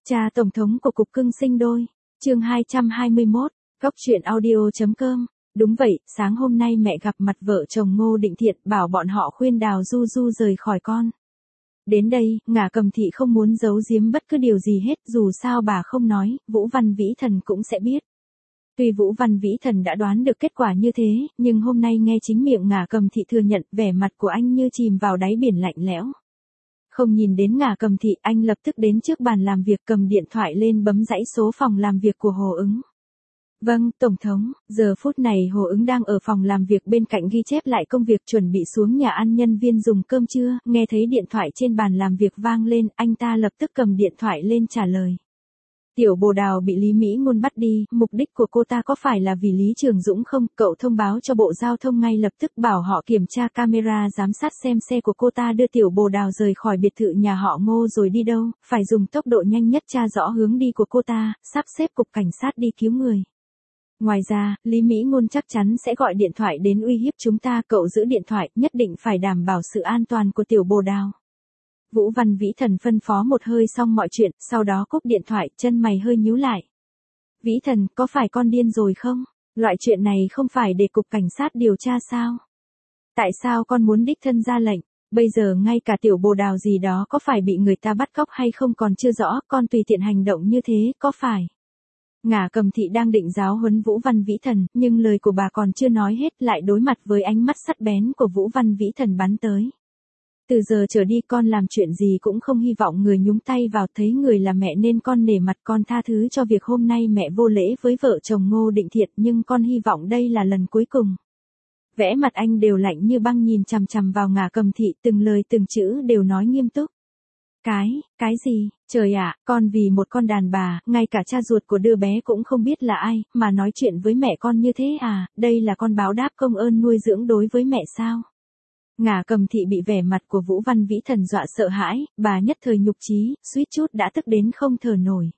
Cha Tổng thống của Cục Cưng Sinh Đôi, chương 221, Góc truyện audio.com. Đúng vậy, sáng hôm nay mẹ gặp mặt vợ chồng Ngô Định Thiện bảo bọn họ khuyên Đào Du Du rời khỏi con. Đến đây, Ngả Cầm Thị không muốn giấu giếm bất cứ điều gì hết, dù sao bà không nói, Vũ Văn Vĩ Thần cũng sẽ biết. Tuy Vũ Văn Vĩ Thần đã đoán được kết quả như thế, nhưng hôm nay nghe chính miệng Ngả Cầm Thị thừa nhận, vẻ mặt của anh như chìm vào đáy biển lạnh lẽo. Không nhìn đến Ngả Cầm Thị, anh lập tức đến trước bàn làm việc cầm điện thoại lên bấm dãy số phòng làm việc của Hồ Ứng. Vâng, Tổng thống, giờ phút này Hồ Ứng đang ở phòng làm việc bên cạnh ghi chép lại công việc chuẩn bị xuống nhà ăn nhân viên dùng cơm trưa, nghe thấy điện thoại trên bàn làm việc vang lên, anh ta lập tức cầm điện thoại lên trả lời. Tiểu Bồ Đào bị Lý Mỹ Ngôn bắt đi, mục đích của cô ta có phải là vì Lý Trường Dũng không? Cậu thông báo cho Bộ Giao thông ngay lập tức bảo họ kiểm tra camera giám sát xem xe của cô ta đưa Tiểu Bồ Đào rời khỏi biệt thự nhà họ Ngô rồi đi đâu, phải dùng tốc độ nhanh nhất tra rõ hướng đi của cô ta, sắp xếp cục cảnh sát đi cứu người. Ngoài ra, Lý Mỹ Ngôn chắc chắn sẽ gọi điện thoại đến uy hiếp chúng ta, cậu giữ điện thoại, nhất định phải đảm bảo sự an toàn của Tiểu Bồ Đào. Vũ Văn Vĩ Thần phân phó một hơi xong mọi chuyện, sau đó cúp điện thoại, chân mày hơi nhíu lại. Vĩ Thần, có phải con điên rồi không? Loại chuyện này không phải để cục cảnh sát điều tra sao? Tại sao con muốn đích thân ra lệnh? Bây giờ ngay cả Tiểu Bồ Đào gì đó có phải bị người ta bắt cóc hay không còn chưa rõ, con tùy tiện hành động như thế, có phải? Ngả Cầm Thị đang định giáo huấn Vũ Văn Vĩ Thần, nhưng lời của bà còn chưa nói hết lại đối mặt với ánh mắt sắc bén của Vũ Văn Vĩ Thần bắn tới. Từ giờ trở đi con làm chuyện gì cũng không hy vọng người nhúng tay vào, thấy người là mẹ nên con nể mặt, con tha thứ cho việc hôm nay mẹ vô lễ với vợ chồng Ngô Định Thiện, nhưng con hy vọng đây là lần cuối cùng. Vẽ mặt anh đều lạnh như băng nhìn chằm chằm vào Ngả Cầm Thị, từng lời từng chữ đều nói nghiêm túc. Cái gì, trời ạ, con vì một con đàn bà, ngay cả cha ruột của đứa bé cũng không biết là ai, mà nói chuyện với mẹ con như thế à, đây là con báo đáp công ơn nuôi dưỡng đối với mẹ sao? Ngả Cầm Thị bị vẻ mặt của Vũ Văn Vĩ Thần dọa sợ hãi, bà nhất thời nhục chí, suýt chút đã tức đến không thở nổi.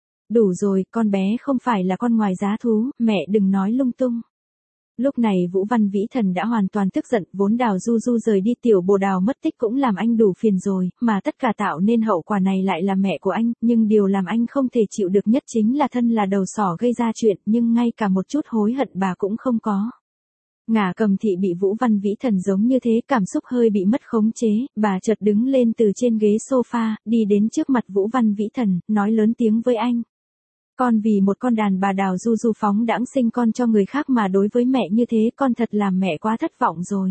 Đủ rồi, con bé không phải là con ngoài giá thú, mẹ đừng nói lung tung. Lúc này Vũ Văn Vĩ Thần đã hoàn toàn tức giận, vốn Đào Du Du rời đi, Tiểu Bồ Đào mất tích cũng làm anh đủ phiền rồi, mà tất cả tạo nên hậu quả này lại là mẹ của anh, nhưng điều làm anh không thể chịu được nhất chính là thân là đầu sỏ gây ra chuyện, nhưng ngay cả một chút hối hận bà cũng không có. Ngả Cầm Thị bị Vũ Văn Vĩ Thần giống như thế, cảm xúc hơi bị mất khống chế, bà chợt đứng lên từ trên ghế sofa, đi đến trước mặt Vũ Văn Vĩ Thần, nói lớn tiếng với anh. Con vì một con đàn bà Đào Du Du phóng đãng sinh con cho người khác mà đối với mẹ như thế, con thật làm mẹ quá thất vọng rồi.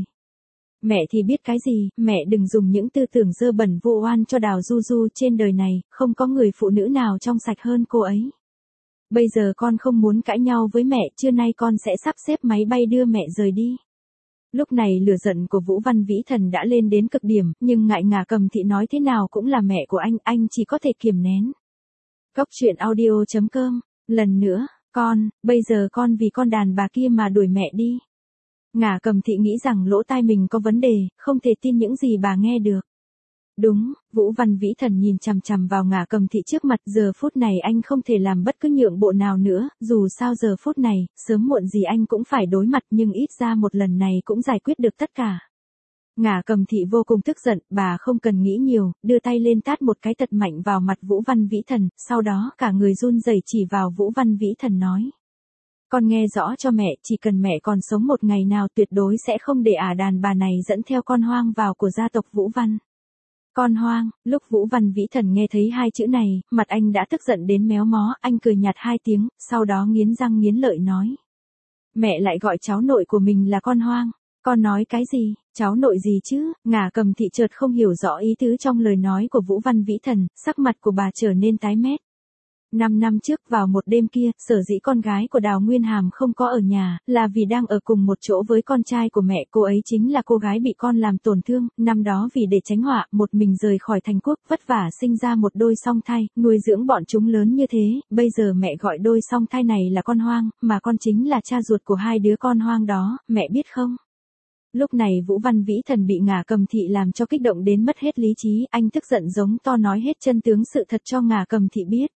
Mẹ thì biết cái gì, mẹ đừng dùng những tư tưởng dơ bẩn vu oan cho Đào Du Du, trên đời này, không có người phụ nữ nào trong sạch hơn cô ấy. Bây giờ con không muốn cãi nhau với mẹ, trưa nay con sẽ sắp xếp máy bay đưa mẹ rời đi. Lúc này lửa giận của Vũ Văn Vĩ Thần đã lên đến cực điểm, nhưng ngại Ngả Cầm Thị nói thế nào cũng là mẹ của anh chỉ có thể kiềm nén. Góc truyện audio.com, lần nữa, bây giờ con vì con đàn bà kia mà đuổi mẹ đi. Ngả Cầm Thị nghĩ rằng lỗ tai mình có vấn đề, không thể tin những gì bà nghe được. Đúng, Vũ Văn Vĩ Thần nhìn chằm chằm vào Ngả Cầm Thị trước mặt, giờ phút này anh không thể làm bất cứ nhượng bộ nào nữa, dù sao giờ phút này, sớm muộn gì anh cũng phải đối mặt, nhưng ít ra một lần này cũng giải quyết được tất cả. Ngả Cầm Thị vô cùng tức giận, bà không cần nghĩ nhiều, đưa tay lên tát một cái thật mạnh vào mặt Vũ Văn Vĩ Thần, sau đó cả người run rẩy chỉ vào Vũ Văn Vĩ Thần nói. Con nghe rõ cho mẹ, chỉ cần mẹ còn sống một ngày nào tuyệt đối sẽ không để đàn bà này dẫn theo con hoang vào của gia tộc Vũ Văn. Con hoang, lúc Vũ Văn Vĩ Thần nghe thấy hai chữ này, mặt anh đã tức giận đến méo mó, anh cười nhạt hai tiếng, sau đó nghiến răng nghiến lợi nói. Mẹ lại gọi cháu nội của mình là con hoang. Con nói cái gì, cháu nội gì chứ? Ngả Cầm Thị chợt không hiểu rõ ý tứ trong lời nói của Vũ Văn Vĩ Thần, sắc mặt của bà trở nên tái mét. 5 năm trước vào một đêm kia, sở dĩ con gái của Đào Nguyên Hàm không có ở nhà, là vì đang ở cùng một chỗ với con trai của mẹ, cô ấy chính là cô gái bị con làm tổn thương, năm đó vì để tránh họa, một mình rời khỏi thành quốc, vất vả sinh ra một đôi song thai, nuôi dưỡng bọn chúng lớn như thế, bây giờ mẹ gọi đôi song thai này là con hoang, mà con chính là cha ruột của hai đứa con hoang đó, mẹ biết không? Lúc này Vũ Văn Vĩ Thần bị Ngả Cầm Thị làm cho kích động đến mất hết lý trí, anh tức giận giống to nói hết chân tướng sự thật cho Ngả Cầm Thị biết.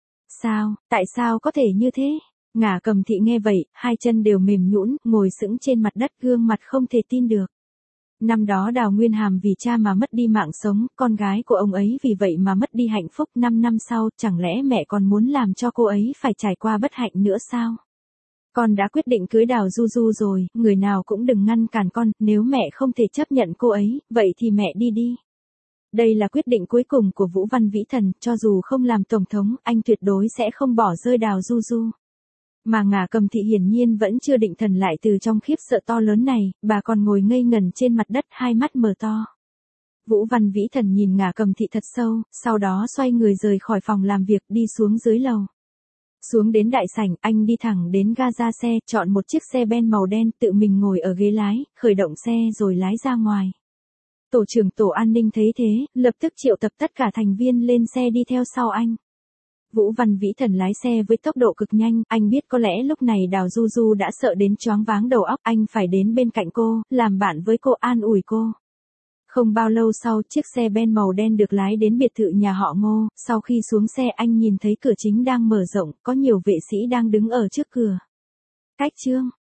Sao, tại sao có thể như thế? Ngả Cầm Thị nghe vậy, hai chân đều mềm nhũn, ngồi sững trên mặt đất, gương mặt không thể tin được. Năm đó Đào Nguyên Hàm vì cha mà mất đi mạng sống, con gái của ông ấy vì vậy mà mất đi hạnh phúc. 5 năm sau, chẳng lẽ mẹ còn muốn làm cho cô ấy phải trải qua bất hạnh nữa sao? Con đã quyết định cưới Đào Du Du rồi, người nào cũng đừng ngăn cản con, nếu mẹ không thể chấp nhận cô ấy, vậy thì mẹ đi đi. Đây là quyết định cuối cùng của Vũ Văn Vĩ Thần, cho dù không làm tổng thống, anh tuyệt đối sẽ không bỏ rơi Đào Du Du. Mà Ngả Cầm Thị hiển nhiên vẫn chưa định thần lại từ trong khiếp sợ to lớn này, bà còn ngồi ngây ngẩn trên mặt đất, hai mắt mở to. Vũ Văn Vĩ Thần nhìn Ngả Cầm Thị thật sâu, sau đó xoay người rời khỏi phòng làm việc đi xuống dưới lầu. Xuống đến đại sảnh, anh đi thẳng đến ga ra xe, chọn một chiếc xe ben màu đen, tự mình ngồi ở ghế lái, khởi động xe rồi lái ra ngoài. Tổ trưởng tổ an ninh thấy thế, lập tức triệu tập tất cả thành viên lên xe đi theo sau anh. Vũ Văn Vĩ Thần lái xe với tốc độ cực nhanh, anh biết có lẽ lúc này Đào Du Du đã sợ đến choáng váng đầu óc, anh phải đến bên cạnh cô, làm bạn với cô, an ủi cô. Không bao lâu sau, chiếc xe ben màu đen được lái đến biệt thự nhà họ Ngô, sau khi xuống xe anh nhìn thấy cửa chính đang mở rộng, có nhiều vệ sĩ đang đứng ở trước cửa. Cách chương